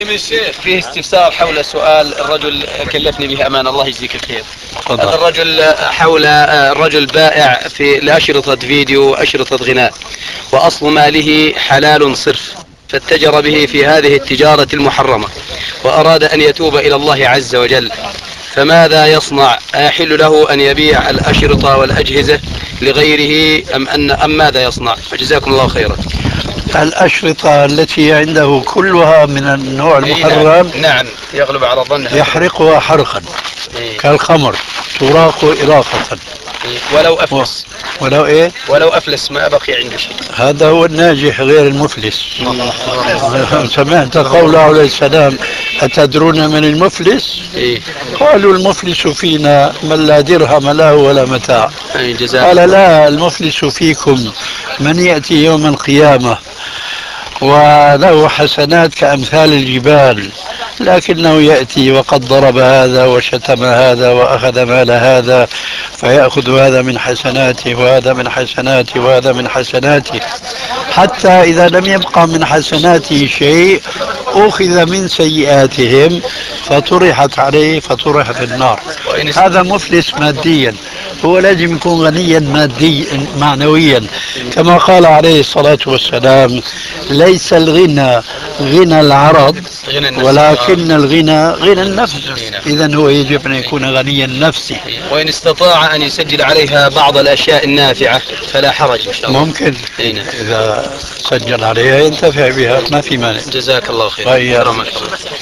فيه استفسار حول سؤال الرجل كلفني به أمان الله يجزيك الخير. هذا الرجل حول الرجل بائع في لأشرطة فيديو وأشرطة غناء، وأصل ماله حلال صرف، فاتجر به في هذه التجارة المحرمة وأراد أن يتوب إلى الله عز وجل، فماذا يصنع؟ أيحل له أن يبيع الأشرطة والأجهزة لغيره أم ماذا يصنع؟ فجزاكم الله خيرا. الأشرطة التي عنده كلها من النوع المحرم، نعم يغلب على ظنها، يحرقها حرقا كالخمر، تراق إراقة ولو أفلس. ولو إيه؟ ولو أفلس ما بقي عنده شيء. هذا هو الناجح غير المفلس. سمعت قوله عليه السلام: أتدرون من المفلس؟ قالوا: المفلس فينا من لا درهم له ولا متاع. قال: لا، المفلس فيكم من يأتي يوم القيامة وله حسنات كأمثال الجبال، لكنه يأتي وقد ضرب هذا وشتم هذا وأخذ مال هذا، فيأخذ هذا من حسناته وهذا من حسناته وهذا من حسناته، حتى إذا لم يبقى من حسناته شيء أخذ من سيئاتهم فطرحت عليه فطرح في النار. هذا مفلس ماديا، هو لازم يكون غنيا معنويا، كما قال عليه الصلاة والسلام: ليس الغنى غنى العرض ولكن الغنى غنى النفس. إذن هو يجب أن يكون غنيا نفسي، وإن استطاع أن يسجل عليها بعض الأشياء النافعة فلا حرج إن شاء الله. ممكن إذا سجل عليها ينتفع بها، ما في مانع. جزاك الله خير.